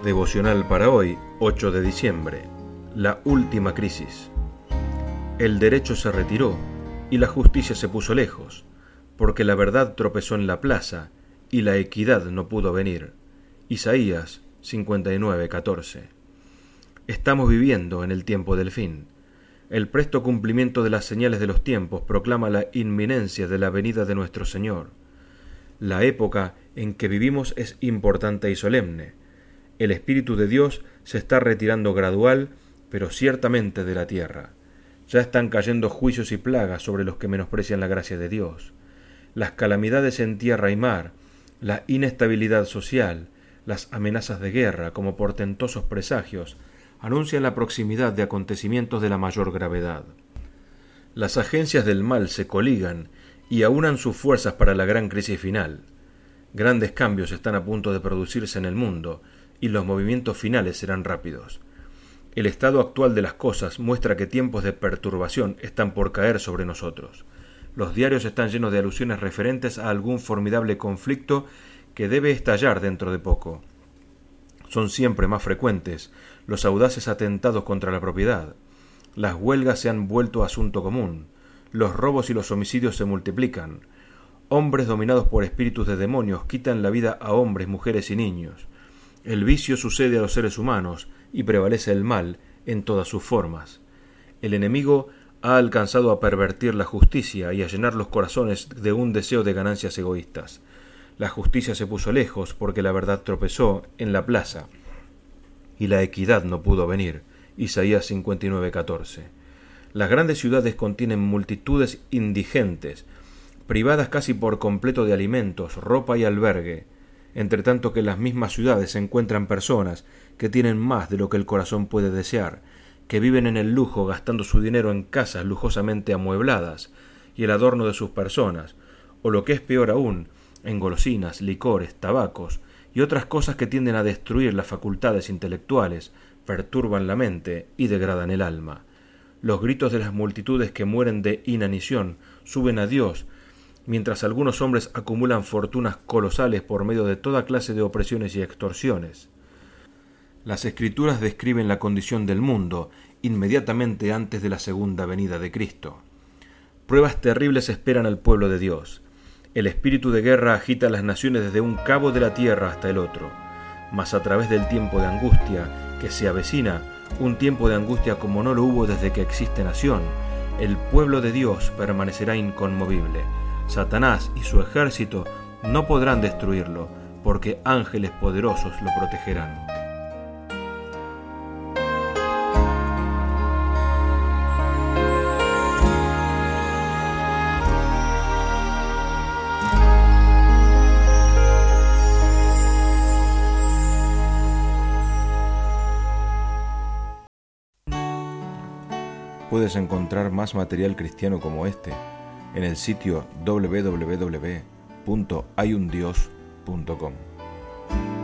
Devocional para hoy, 8 de diciembre. La última crisis. El derecho se retiró y la justicia se puso lejos, porque la verdad tropezó en la plaza y la equidad no pudo venir. Isaías 59:14. Estamos viviendo en el tiempo del fin. El presto cumplimiento de las señales de los tiempos proclama la inminencia de la venida de nuestro Señor. La época en que vivimos es importante y solemne. El Espíritu de Dios se está retirando gradual, pero ciertamente de la tierra. Ya están cayendo juicios y plagas sobre los que menosprecian la gracia de Dios. Las calamidades en tierra y mar, la inestabilidad social, las amenazas de guerra como portentosos presagios, anuncian la proximidad de acontecimientos de la mayor gravedad. Las agencias del mal se coligan y aunan sus fuerzas para la gran crisis final. Grandes cambios están a punto de producirse en el mundo, y los movimientos finales serán rápidos. El estado actual de las cosas muestra que tiempos de perturbación están por caer sobre nosotros. Los diarios están llenos de alusiones referentes a algún formidable conflicto que debe estallar dentro de poco. Son siempre más frecuentes los audaces atentados contra la propiedad. Las huelgas se han vuelto asunto común. Los robos y los homicidios se multiplican. Hombres dominados por espíritus de demonios quitan la vida a hombres, mujeres y niños. El vicio sucede a los seres humanos y prevalece el mal en todas sus formas. El enemigo ha alcanzado a pervertir la justicia y a llenar los corazones de un deseo de ganancias egoístas. La justicia se puso lejos porque la verdad tropezó en la plaza y la equidad no pudo venir. Isaías 59:14. Las grandes ciudades contienen multitudes indigentes, privadas casi por completo de alimentos, ropa y albergue, entre tanto que en las mismas ciudades se encuentran personas que tienen más de lo que el corazón puede desear, que viven en el lujo gastando su dinero en casas lujosamente amuebladas y el adorno de sus personas, o lo que es peor aún, en golosinas, licores, tabacos y otras cosas que tienden a destruir las facultades intelectuales, perturban la mente y degradan el alma. Los gritos de las multitudes que mueren de inanición suben a Dios, mientras algunos hombres acumulan fortunas colosales por medio de toda clase de opresiones y extorsiones. Las Escrituras describen la condición del mundo inmediatamente antes de la segunda venida de Cristo. Pruebas terribles esperan al pueblo de Dios. El espíritu de guerra agita a las naciones desde un cabo de la tierra hasta el otro. Mas a través del tiempo de angustia que se avecina, un tiempo de angustia como no lo hubo desde que existe nación, el pueblo de Dios permanecerá inconmovible. Satanás y su ejército no podrán destruirlo, porque ángeles poderosos lo protegerán. Puedes encontrar más material cristiano como este en el sitio www.hayundios.com.